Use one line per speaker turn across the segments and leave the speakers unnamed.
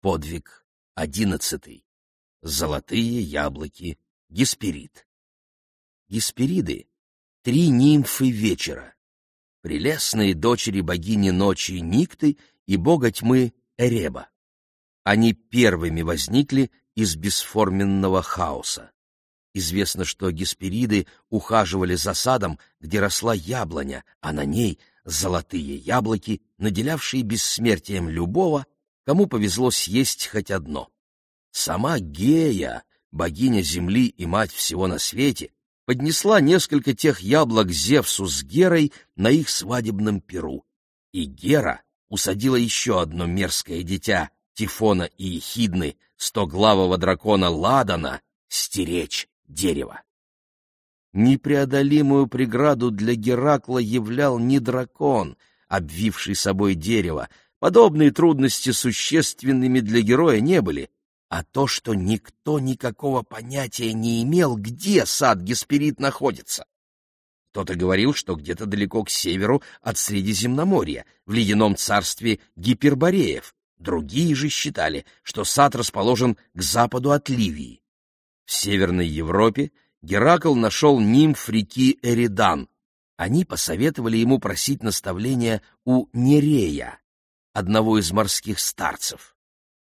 Подвиг 11. Золотые яблоки Гесперид. Геспериды — 3 нимфы вечера, прелестные дочери богини ночи Никты и бога тьмы Эреба. Они первыми возникли из бесформенного хаоса. Известно, что Геспериды ухаживали за садом, где росла яблоня, а на ней золотые яблоки, наделявшие бессмертием любого, кому повезло съесть хоть одно. Сама Гея, богиня земли и мать всего на свете, поднесла несколько тех яблок Зевсу с Герой на их свадебном пиру, и Гера усадила еще одно мерзкое дитя Тифона и Ехидны, стоглавого дракона Ладана, стеречь дерево. Непреодолимую преграду для Геракла являл не дракон, обвивший собой дерево. Подобные трудности существенными для героя не были, а то, что никто никакого понятия не имел, где сад Гесперид находится. Кто-то говорил, что где-то далеко к северу от Средиземноморья, в ледяном царстве Гипербореев. Другие же считали, что сад расположен к западу от Ливии. В Северной Европе Геракл нашел нимф реки Эридан. Они посоветовали ему просить наставления у Нерея, одного из морских старцев.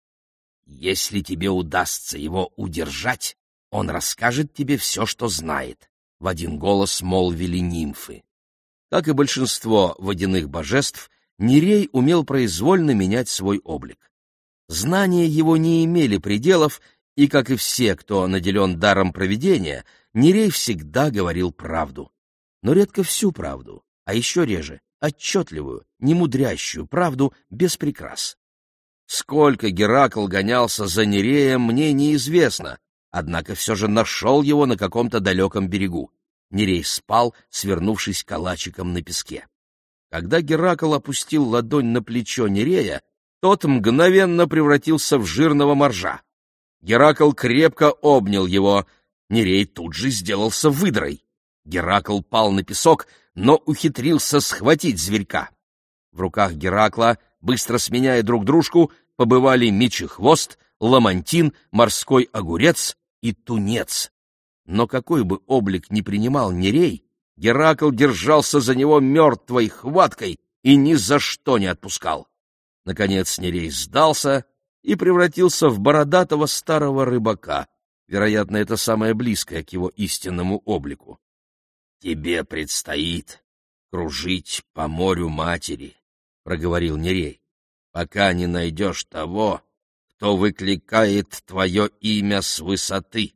«Если тебе удастся его удержать, он расскажет тебе все, что знает», — в один голос молвили нимфы. Как и большинство водяных божеств, Нерей умел произвольно менять свой облик. Знания его не имели пределов, и, как и все, кто наделен даром провидения, Нерей всегда говорил правду. Но редко всю правду, а еще реже отчетливую, немудрящую правду без прикрас. Сколько Геракл гонялся за Нереем, мне неизвестно, однако все же нашел его на каком-то далеком берегу. Нерей спал, свернувшись калачиком на песке. Когда Геракл опустил ладонь на плечо Нерея, тот мгновенно превратился в жирного моржа. Геракл крепко обнял его, Нерей тут же сделался выдрой. Геракл пал на песок, но ухитрился схватить зверька. В руках Геракла, быстро сменяя друг дружку, побывали мечехвост, ламантин, морской огурец и тунец. Но какой бы облик ни принимал Нерей, Геракл держался за него мертвой хваткой и ни за что не отпускал. Наконец Нерей сдался и превратился в бородатого старого рыбака. Вероятно, это самое близкое к его истинному облику. «Тебе предстоит кружить по морю матери», — проговорил Нерей, «пока не найдешь того, кто выкликает твое имя с высоты.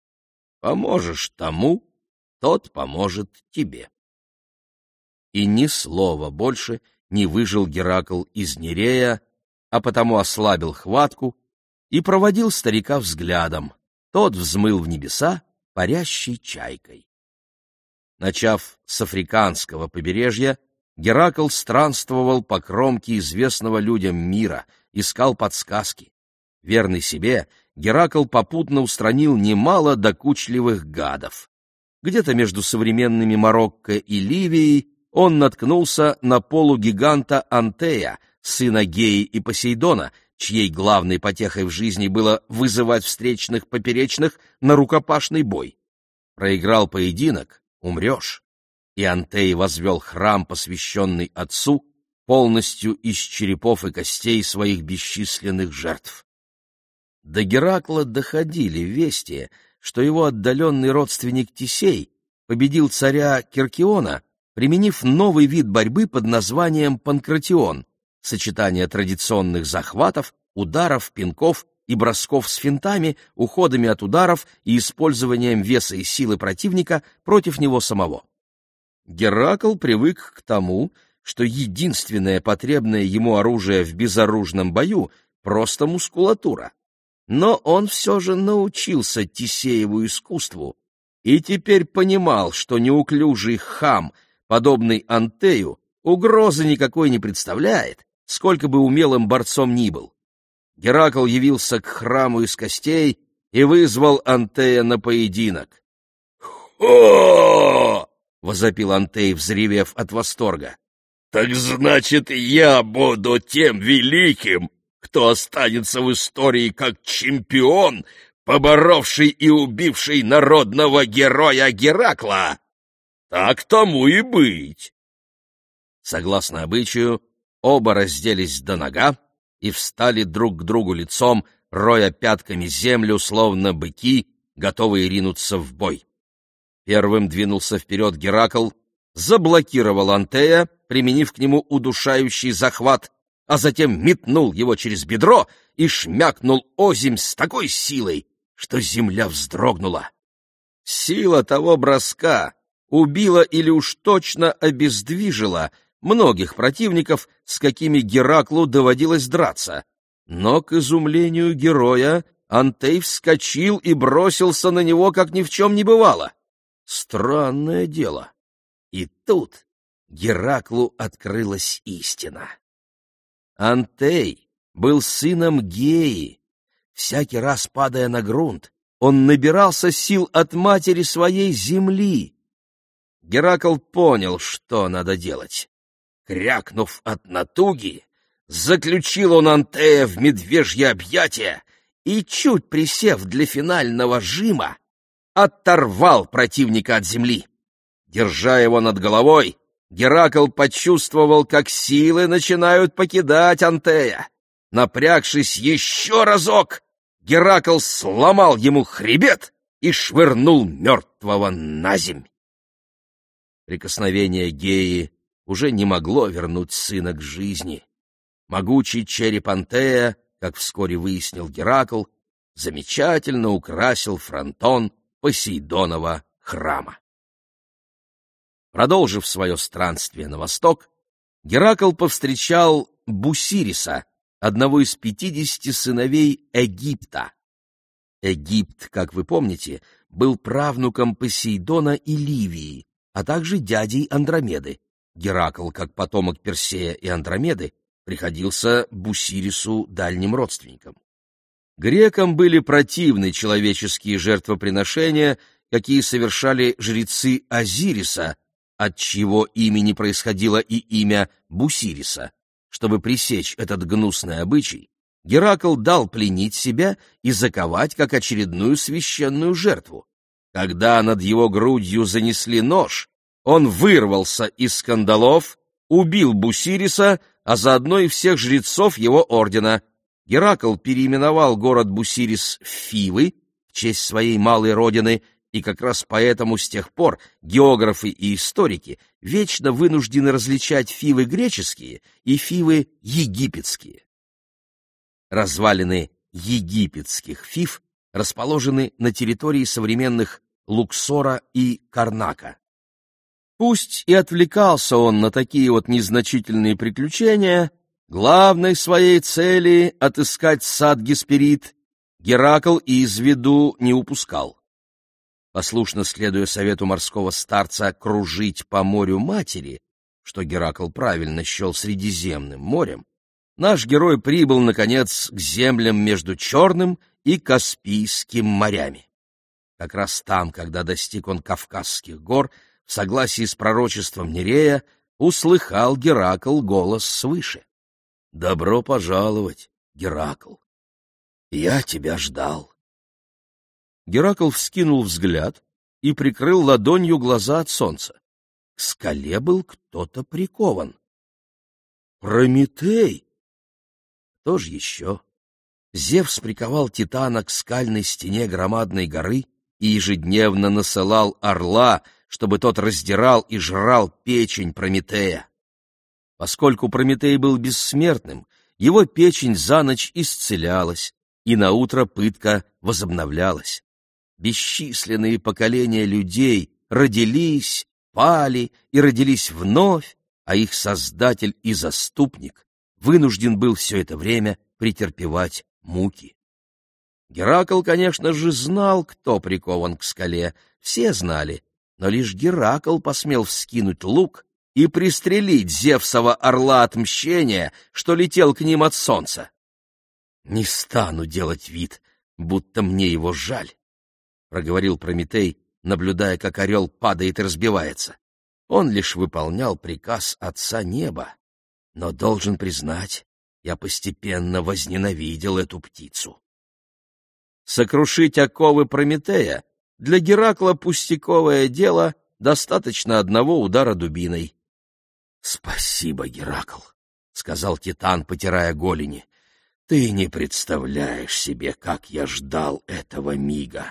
Поможешь тому, тот поможет тебе». И ни слова больше не выжил Геракл из Нерея, а потому ослабил хватку и проводил старика взглядом. Тот взмыл в небеса парящей чайкой. Начав с африканского побережья, Геракл странствовал по кромке известного людям мира, искал подсказки. Верный себе, Геракл попутно устранил немало докучливых гадов. Где-то между современными Марокко и Ливией он наткнулся на полугиганта Антея, сына Геи и Посейдона, чьей главной потехой в жизни было вызывать встречных поперечных на рукопашный бой. Проиграл поединок — умрешь. И Антей возвел храм, посвященный отцу, полностью из черепов и костей своих бесчисленных жертв. До Геракла доходили вести, что его отдаленный родственник Тесей победил царя Киркиона, применив новый вид борьбы под названием панкратион, сочетание традиционных захватов, ударов, пинков и бросков с финтами, уходами от ударов и использованием веса и силы противника против него самого. Геракл привык к тому, что единственное потребное ему оружие в безоружном бою — просто мускулатура. Но он все же научился Тесееву искусству и теперь понимал, что неуклюжий хам, подобный Антею, угрозы никакой не представляет, сколько бы умелым борцом ни был. Геракл явился к храму из костей и вызвал Антея на поединок. «Хо!» — возопил Антей, взревев от восторга. «Так значит, я буду тем великим, кто останется в истории как чемпион, поборовший и убивший народного героя Геракла. Так тому и быть. Согласно обычаю, оба разделись до нога и встали друг к другу лицом, роя пятками землю, словно быки, готовые ринуться в бой. Первым двинулся вперед Геракл, заблокировал Антея, применив к нему удушающий захват, а затем метнул его через бедро и шмякнул озимь с такой силой, что земля вздрогнула. Сила того броска убила или уж точно обездвижила многих противников, с какими Гераклу доводилось драться. Но, к изумлению героя, Антей вскочил и бросился на него, как ни в чем не бывало. Странное дело. И тут Гераклу открылась истина. Антей был сыном Геи. Всякий раз, падая на грунт, он набирался сил от матери своей земли. Геракл понял, что надо делать. Крякнув от натуги, заключил он Антея в медвежье объятия и, чуть присев для финального жима, оторвал противника от земли. Держа его над головой, Геракл почувствовал, как силы начинают покидать Антея. Напрягшись еще разок, Геракл сломал ему хребет и швырнул мертвого наземь. Прикосновение Геи уже не могло вернуть сына к жизни. Могучий череп Антея, как вскоре выяснил Геракл, замечательно украсил фронтон Посейдонова храма. Продолжив свое странствие на восток, Геракл повстречал Бусириса, одного из 50 сыновей Египта. Египт, как вы помните, был правнуком Посейдона и Ливии, а также дядей Андромеды. Геракл, как потомок Персея и Андромеды, приходился Бусирису дальним родственником. Грекам были противны человеческие жертвоприношения, какие совершали жрецы Азириса, от чьего имени происходило и имя Бусириса. Чтобы пресечь этот гнусный обычай, Геракл дал пленить себя и заковать как очередную священную жертву. Когда над его грудью занесли нож, он вырвался из кандалов, убил Бусириса, а заодно и всех жрецов его ордена. Геракл переименовал город Бусирис в Фивы в честь своей малой родины, и как раз поэтому с тех пор географы и историки вечно вынуждены различать Фивы греческие и Фивы египетские. Развалины египетских Фив расположены на территории современных Луксора и Карнака. Пусть и отвлекался он на такие вот незначительные приключения, главной своей цели — отыскать сад Гесперид — Геракл из виду не упускал. Послушно следуя совету морского старца кружить по морю матери, что Геракл правильно счел Средиземным морем, наш герой прибыл, наконец, к землям между Черным и Каспийским морями. Как раз там, когда достиг он Кавказских гор, в согласии с пророчеством Нерея, услыхал Геракл голос свыше. «Добро пожаловать, Геракл! Я тебя ждал!» Геракл вскинул взгляд и прикрыл ладонью глаза от солнца. К скале был кто-то прикован. Прометей! Кто ж еще? Зевс приковал Титана к скальной стене громадной горы и ежедневно насылал орла, чтобы тот раздирал и жрал печень Прометея. Поскольку Прометей был бессмертным, его печень за ночь исцелялась, и наутро пытка возобновлялась. Бесчисленные поколения людей родились, пали и родились вновь, а их создатель и заступник вынужден был все это время претерпевать муки. Геракл, конечно же, знал, кто прикован к скале, все знали, но лишь Геракл посмел вскинуть лук и пристрелить Зевсова орла отмщения, что летел к ним от солнца. «Не стану делать вид, будто мне его жаль», — проговорил Прометей, наблюдая, как орел падает и разбивается. Он лишь выполнял приказ Отца Неба, но, должен признать, я постепенно возненавидел эту птицу. Сокрушить оковы Прометея для Геракла пустяковое дело, достаточно одного удара дубиной. — Спасибо, Геракл, — сказал Титан, потирая голени. — Ты не представляешь себе, как я ждал этого мига.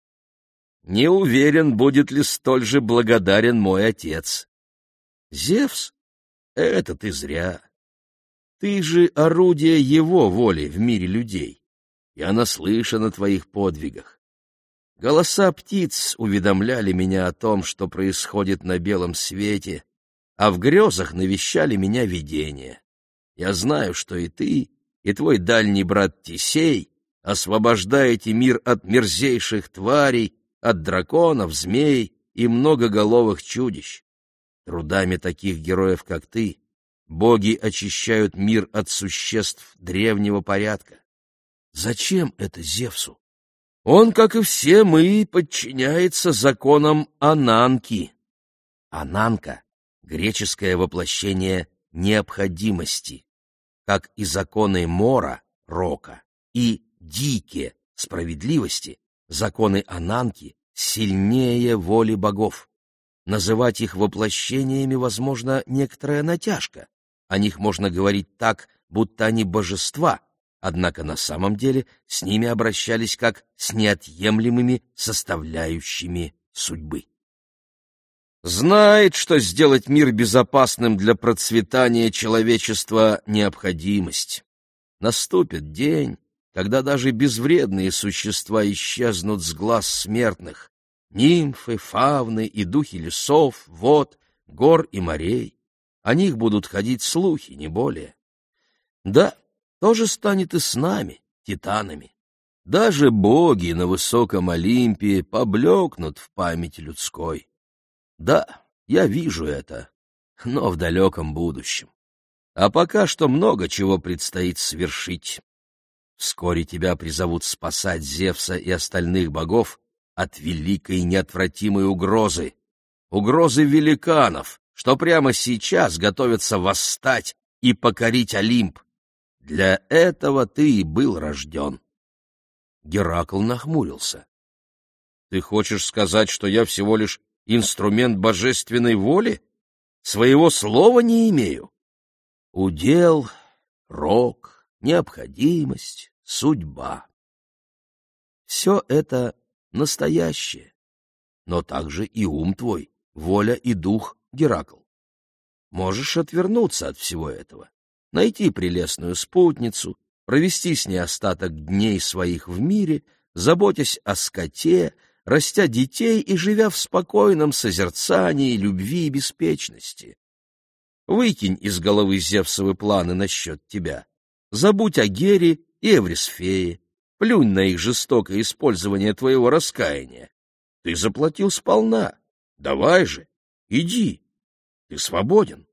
Не уверен, будет ли столь же благодарен мой отец. Зевс? Это ты зря. Ты же орудие его воли в мире людей. Я наслышан о твоих подвигах. Голоса птиц уведомляли меня о том, что происходит на белом свете, а в грезах навещали меня видения. Я знаю, что и ты, и твой дальний брат Тесей освобождаете мир от мерзейших тварей, от драконов, змей и многоголовых чудищ. Трудами таких героев, как ты, боги очищают мир от существ древнего порядка. Зачем это Зевсу? Он, как и все мы, подчиняется законам Ананки. Ананка — греческое воплощение необходимости, как и законы Мора, Рока, и Дике, справедливости, законы Ананки сильнее воли богов. Называть их воплощениями, возможно, некоторая натяжка. О них можно говорить так, будто они божества, однако на самом деле с ними обращались как с неотъемлемыми составляющими судьбы. Знает, что сделать мир безопасным для процветания человечества — необходимость. Наступит день, когда даже безвредные существа исчезнут с глаз смертных. Нимфы, фавны и духи лесов, вод, гор и морей. О них будут ходить слухи, не более. Да, то же станет и с нами, титанами. Даже боги на высоком Олимпе поблекнут в памяти людской. Да, я вижу это, но в далеком будущем. А пока что много чего предстоит свершить. Вскоре тебя призовут спасать Зевса и остальных богов от великой неотвратимой угрозы великанов, что прямо сейчас готовятся восстать и покорить Олимп. Для этого ты и был рожден. Геракл нахмурился. — Ты хочешь сказать, что я всего лишь инструмент божественной воли? Своего слова не имею? Удел, рок, необходимость, судьба. Все это настоящее, но также и ум твой, воля и дух, Геракл. Можешь отвернуться от всего этого, найти прелестную спутницу, провести с ней остаток дней своих в мире, заботясь о скоте, растя детей и живя в спокойном созерцании любви и беспечности. Выкинь из головы Зевсовы планы насчет тебя. Забудь о Гере и Эврисфее, плюнь на их жестокое использование твоего раскаяния. Ты заплатил сполна. Давай же, иди. Ты свободен.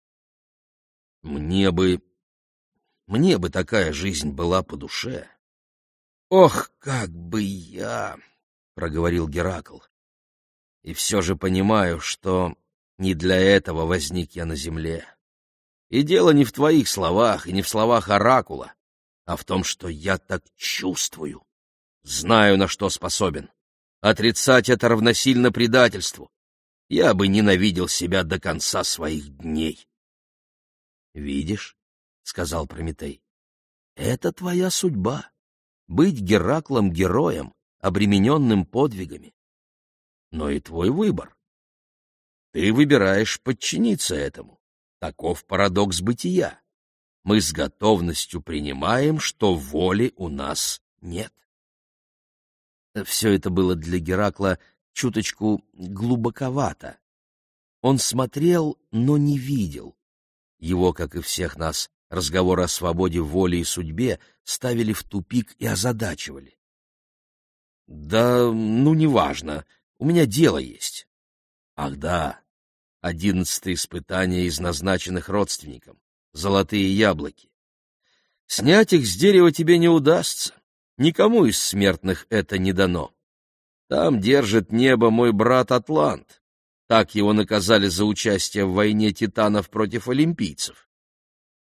Мне бы такая жизнь была по душе. Ох, как бы я, проговорил Геракл. И все же понимаю, что не для этого возник я на земле. И дело не в твоих словах и не в словах оракула, а в том, что я так чувствую, знаю, на что способен. Отрицать это равносильно предательству. Я бы ненавидел себя до конца своих дней. — Видишь, — сказал Прометей, — это твоя судьба — быть Гераклом-героем, обремененным подвигами. Но и твой выбор. Ты выбираешь подчиниться этому. Таков парадокс бытия. Мы с готовностью принимаем, что воли у нас нет. Все это было для Геракла чуточку глубоковато. Он смотрел, но не видел. Его, как и всех нас, разговоры о свободе воли и судьбе ставили в тупик и озадачивали. Да, неважно, у меня дело есть. Ах да, 11-е испытание из назначенных родственникам, золотые яблоки. Снять их с дерева тебе не удастся, никому из смертных это не дано. Там держит небо мой брат Атлант. Так его наказали за участие в войне титанов против олимпийцев.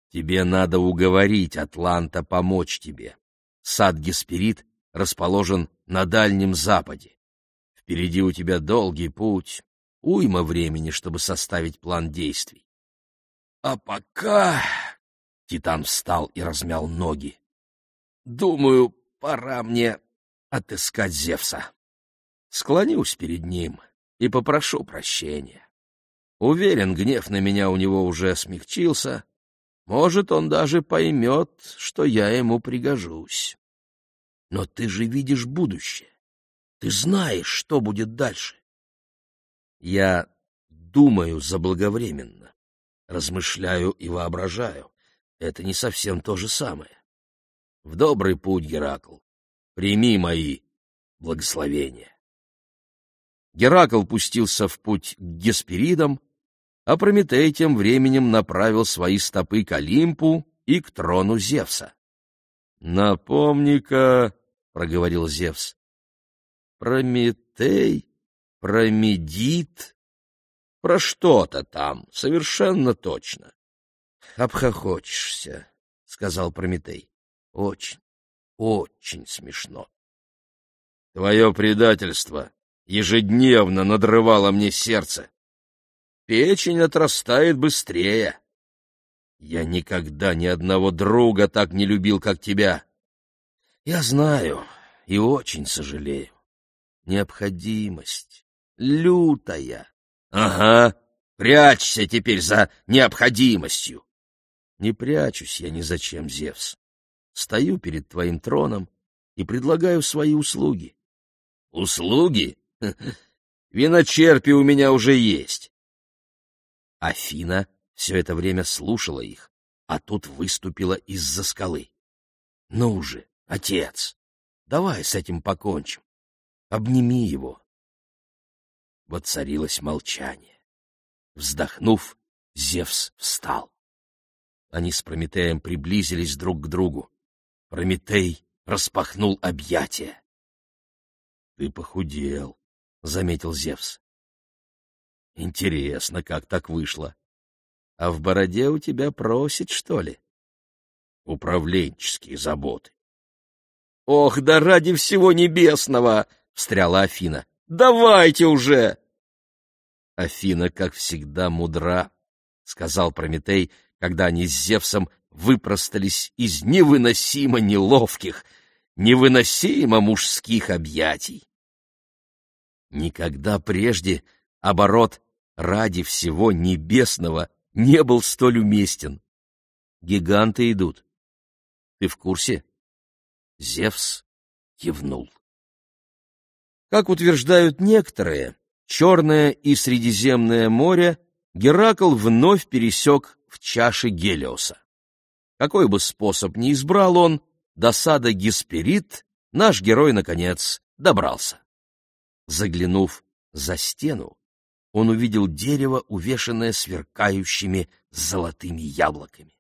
Тебе надо уговорить Атланта помочь тебе. Сад Гесперид расположен на Дальнем Западе. Впереди у тебя долгий путь, уйма времени, чтобы составить план действий. А пока... Титан встал и размял ноги. Думаю, пора мне отыскать Зевса. Склонюсь перед ним и попрошу прощения. Уверен, гнев на меня у него уже смягчился. Может, он даже поймет, что я ему пригожусь. Но ты же видишь будущее. Ты знаешь, что будет дальше. Я думаю заблаговременно, размышляю и воображаю. Это не совсем то же самое. В добрый путь, Геракл. Прими мои благословения. Геракл пустился в путь к Гесперидам, а Прометей тем временем направил свои стопы к Олимпу и к трону Зевса. — Напомни-ка, — проговорил Зевс, — Прометей, Промедит, про что-то там, совершенно точно. — Обхохочешься, — сказал Прометей. — Очень, очень смешно. — Твое предательство ежедневно надрывало мне сердце. Печень отрастает быстрее. Я никогда ни одного друга так не любил, как тебя. Я знаю и очень сожалею. Необходимость лютая. Ага, прячься теперь за необходимостью. Не прячусь я ни зачем, Зевс. Стою перед твоим троном и предлагаю свои услуги. Услуги? Виночерпи у меня уже есть. Афина все это время слушала их, а тут выступила из-за скалы. — Ну же, отец, давай с этим покончим. Обними его. Воцарилось молчание. Вздохнув, Зевс встал. Они с Прометеем приблизились друг к другу. Прометей распахнул объятия. — Ты похудел, — заметил Зевс. — Интересно, как так вышло. А в бороде у тебя просит, что ли? Управленческие заботы. — Ох, да ради всего небесного! — встряла Афина. — Давайте уже! Афина, как всегда, мудра, — сказал Прометей, когда они с Зевсом выпростались из невыносимо неловких, невыносимо мужских объятий. Никогда прежде оборот ради всего небесного не был столь уместен. Гиганты идут. Ты в курсе? Зевс кивнул. Как утверждают некоторые, Черное и Средиземное море Геракл вновь пересек в чаше Гелиоса. Какой бы способ ни избрал он, до сада Гесперид наш герой, наконец, добрался. Заглянув за стену, он увидел дерево, увешанное сверкающими золотыми яблоками.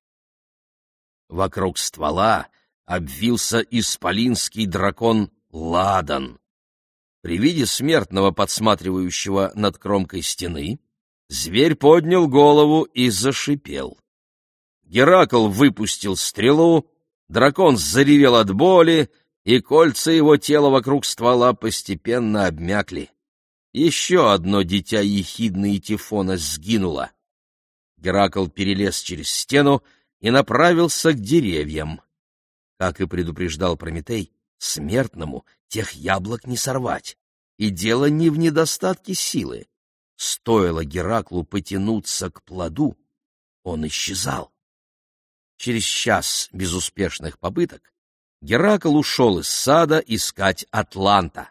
Вокруг ствола обвился исполинский дракон Ладан. При виде смертного, подсматривающего над кромкой стены, зверь поднял голову и зашипел. Геракл выпустил стрелу, дракон заревел от боли, и кольца его тела вокруг ствола постепенно обмякли. Еще одно дитя Ехидны и Тифона сгинуло. Геракл перелез через стену и направился к деревьям. Как и предупреждал Прометей, смертному тех яблок не сорвать. И дело не в недостатке силы. Стоило Гераклу потянуться к плоду, он исчезал. Через час безуспешных попыток Геракл ушел из сада искать Атланта.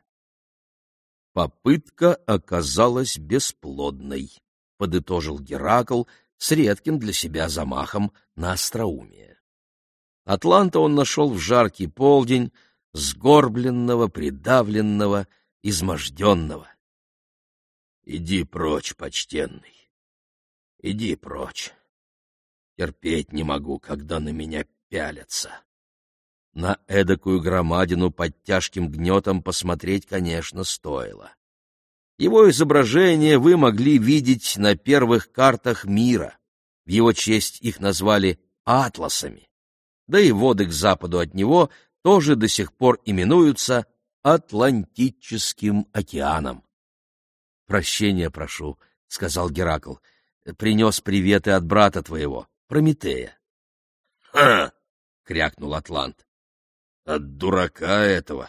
Попытка оказалась бесплодной, подытожил Геракл с редким для себя замахом на остроумие. Атланта он нашел в жаркий полдень, сгорбленного, придавленного, изможденного. — Иди прочь, почтенный, иди прочь. Терпеть не могу, когда на меня пялятся. На эдакую громадину под тяжким гнетом посмотреть, конечно, стоило. Его изображение вы могли видеть на первых картах мира. В его честь их назвали Атласами. Да и воды к западу от него тоже до сих пор именуются Атлантическим океаном. «Прощения прошу», — сказал Геракл, — «принес приветы от брата твоего, Прометея».
«Ха!»
— крякнул Атлант.
«От дурака этого!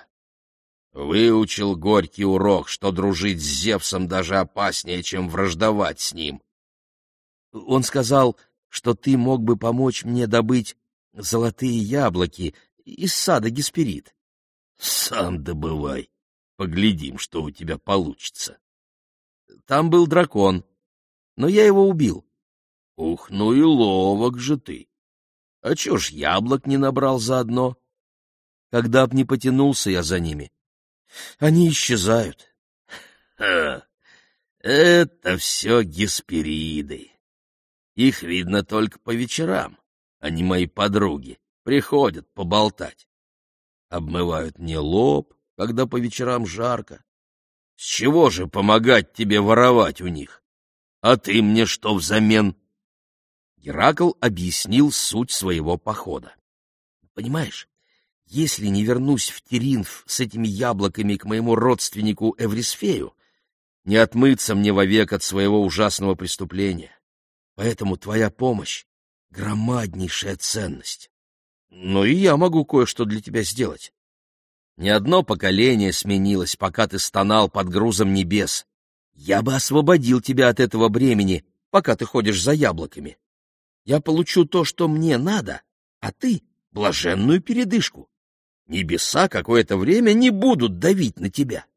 Выучил горький урок, что дружить с Зевсом даже опаснее, чем враждовать с ним».
«Он сказал, что ты мог бы помочь мне добыть золотые яблоки из сада Гесперид».
«Сам добывай. Поглядим, что у тебя получится».
«Там был дракон, но я его убил».
«Ух, ну и ловок же ты!
А чё ж яблок не набрал заодно? Когда б не потянулся я за ними, они исчезают».
Ха! Это все Геспериды. Их видно только по вечерам. Они мои подруги, приходят поболтать. Обмывают мне лоб, когда по вечерам жарко. С чего же помогать тебе воровать у них? А ты мне что взамен?»
Геракл объяснил суть своего похода. «Понимаешь, если не вернусь в Теринф с этими яблоками к моему родственнику Эврисфею, не отмыться мне вовек от своего ужасного преступления. Поэтому твоя помощь — громаднейшая ценность. Но и я могу кое-что для тебя сделать. Не одно поколение сменилось, пока ты стонал под грузом небес. Я бы освободил тебя от этого бремени, пока ты ходишь за яблоками. Я получу то, что мне надо, а ты — блаженную передышку. Небеса какое-то время не будут давить на тебя».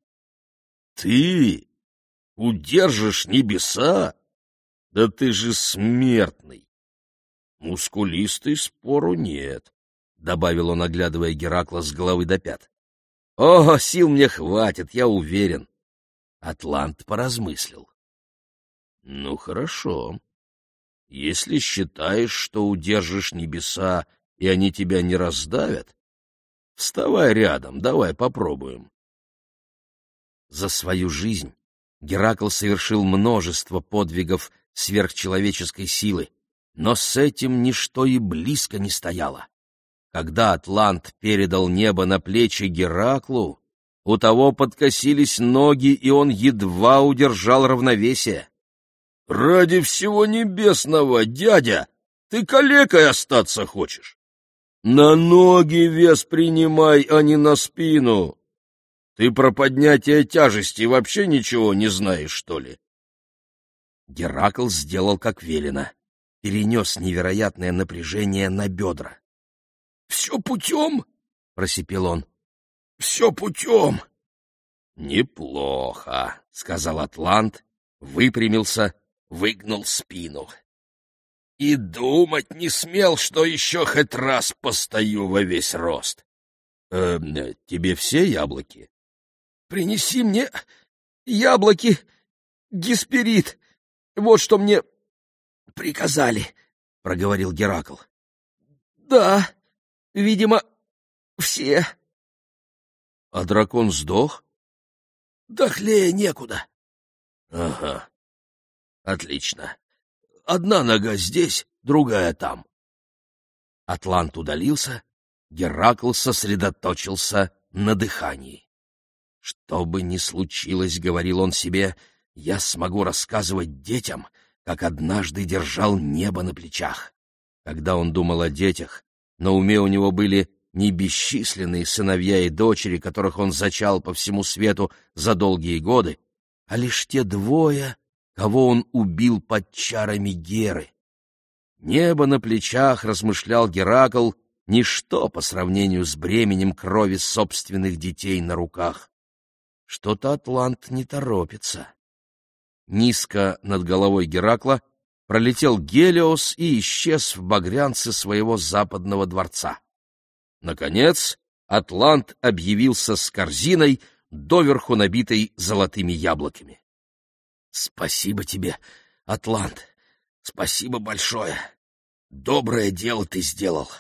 «Ты удержишь небеса? Да ты же смертный!» «Мускулистый, спору нет», — добавил он, оглядывая Геракла с головы до пят.
«О, сил мне хватит, я уверен». Атлант поразмыслил.
«Ну, хорошо. Если считаешь, что удержишь небеса, и они тебя не раздавят, вставай рядом, давай попробуем».
За свою жизнь Геракл совершил множество подвигов сверхчеловеческой силы, но с этим ничто и близко не стояло. Когда Атлант передал небо на плечи Гераклу, у того подкосились ноги, и он едва удержал равновесие.
«Ради всего небесного, дядя, ты калекой остаться хочешь? На ноги вес принимай, а не на спину. Ты про поднятие тяжести вообще ничего не знаешь, что ли?»
Геракл сделал как велено, перенес невероятное напряжение на бедра.
«Все путем?»
— просипел он.
«Все путем!»
«Неплохо», — сказал Атлант, выпрямился, выгнул спину.
«И думать не смел, что еще хоть раз постою во весь рост».
Тебе все яблоки?»
«Принеси мне яблоки, Гесперид. Вот что мне приказали», — проговорил Геракл. «Да, видимо, все».
«А дракон сдох?»
«Дохлее некуда».
«Ага, отлично. Одна нога здесь, другая там». Атлант удалился, Геракл сосредоточился на дыхании. «Что бы ни случилось, — говорил он себе, — я смогу рассказывать детям, как однажды держал небо на плечах». Когда он думал о детях, на уме у него были не бесчисленные сыновья и дочери, которых он зачал по всему свету за долгие годы, а лишь те двое, кого он убил под чарами Геры. Небо на плечах, размышлял Геракл, ничто по сравнению с бременем крови собственных детей на руках. Что-то Атлант не торопится. Низко над головой Геракла пролетел Гелиос и исчез в багрянце своего западного дворца. Наконец, Атлант объявился с корзиной, доверху набитой золотыми яблоками. — Спасибо тебе, Атлант, спасибо большое. Доброе дело ты сделал.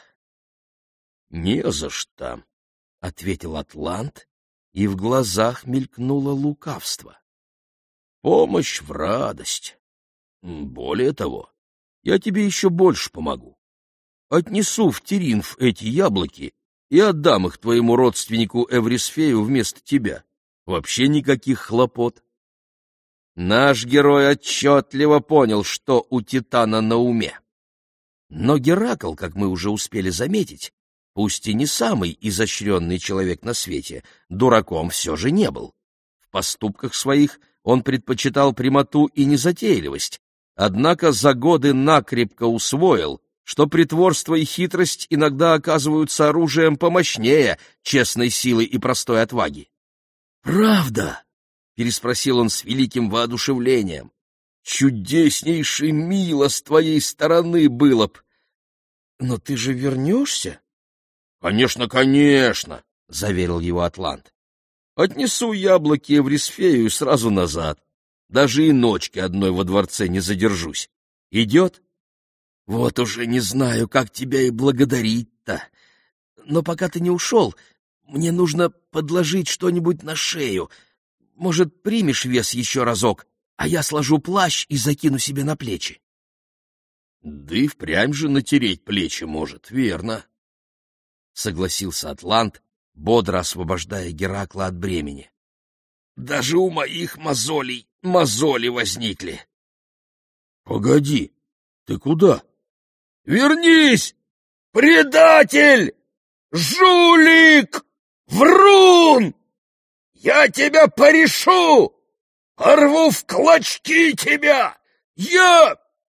— Не за что, — ответил Атлант, и в глазах мелькнуло лукавство. — Помощь в радость. Более того, я тебе еще больше помогу. отнесу в Теринф эти яблоки и отдам их твоему родственнику Эврисфею вместо тебя. Вообще никаких хлопот. Наш герой отчетливо понял, что у Титана на уме. Но Геракл, как мы уже успели заметить, пусть и не самый изощренный человек на свете, дураком все же не был. В поступках своих он предпочитал прямоту и незатейливость, однако за годы накрепко усвоил, что притворство и хитрость иногда оказываются оружием помощнее честной силы и простой отваги. «Правда?» — переспросил он с великим воодушевлением. «Чудеснейше мило с твоей стороны было б. Но ты же вернешься?» «Конечно, конечно!» — заверил его Атлант. «Отнесу яблоки Эврисфею и сразу назад. Даже и ночки одной во дворце не задержусь. Идет?» «Вот уже не знаю, как тебя и благодарить-то. Но пока ты не ушел, мне нужно подложить что-нибудь на шею. Может, примешь вес еще разок, а я сложу плащ и закину себе на плечи?» «Да и впрямь же натереть плечи может, верно?» — согласился Атлант, бодро освобождая Геракла от бремени. «Даже у моих мозолей мозоли возникли». «Погоди, ты куда?» «Вернись, предатель! Жулик! Врун! Я тебя порешу! Порву в клочки тебя! Я...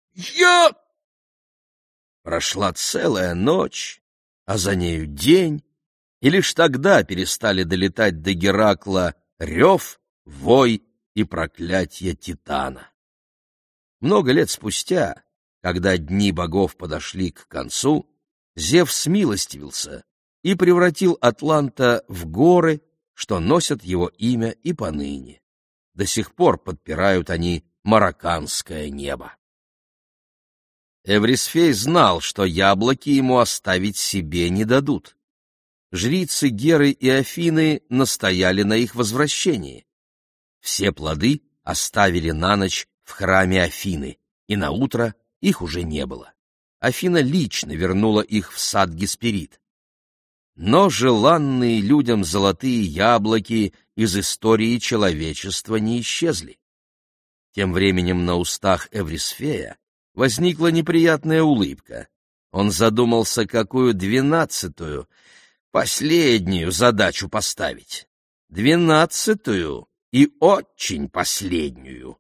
Прошла целая ночь, а за нею день, и лишь тогда перестали долетать до Геракла рев, вой и проклятие Титана. Много лет спустя, когда дни богов подошли к концу, Зевс смилостивился и превратил Атланта в горы, что носят его имя и поныне. До сих пор подпирают они марокканское небо. Эврисфей знал, что яблоки ему оставить себе не дадут. Жрицы Геры и Афины настояли на их возвращении. Все плоды оставили на ночь в храме Афины, и наутро их уже не было. Афина лично вернула их в сад Гесперид. Но желанные людям золотые яблоки из истории человечества не исчезли. Тем временем на устах Эврисфея возникла неприятная улыбка. Он задумался, какую 12-ю, последнюю задачу поставить. 12-ю и очень последнюю.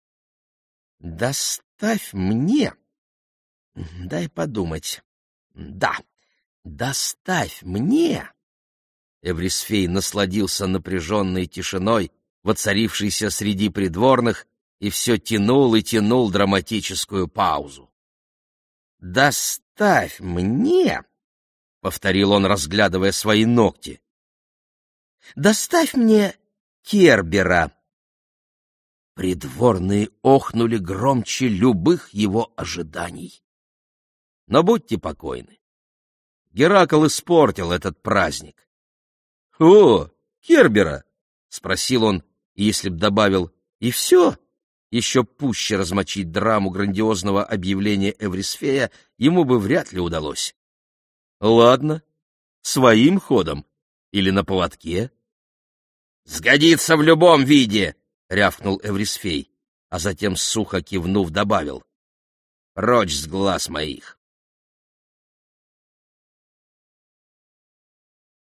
«Доставь мне...» «Дай подумать. Да, доставь мне...» Эврисфей насладился напряженной тишиной, воцарившейся среди придворных, и все тянул и тянул драматическую паузу. «Доставь мне...» — повторил он, разглядывая свои ногти. «Доставь мне Кербера». Придворные охнули громче любых его ожиданий. Но будьте покойны. Геракл испортил этот праздник. «О, Кербера!» — спросил он, и если б добавил «и все», еще пуще размочить драму грандиозного объявления Эврисфея ему бы вряд ли удалось. «Ладно, своим ходом или на поводке?» «Сгодится в любом виде!» — рявкнул Эврисфей, а затем, сухо кивнув, добавил: «Прочь с глаз моих!»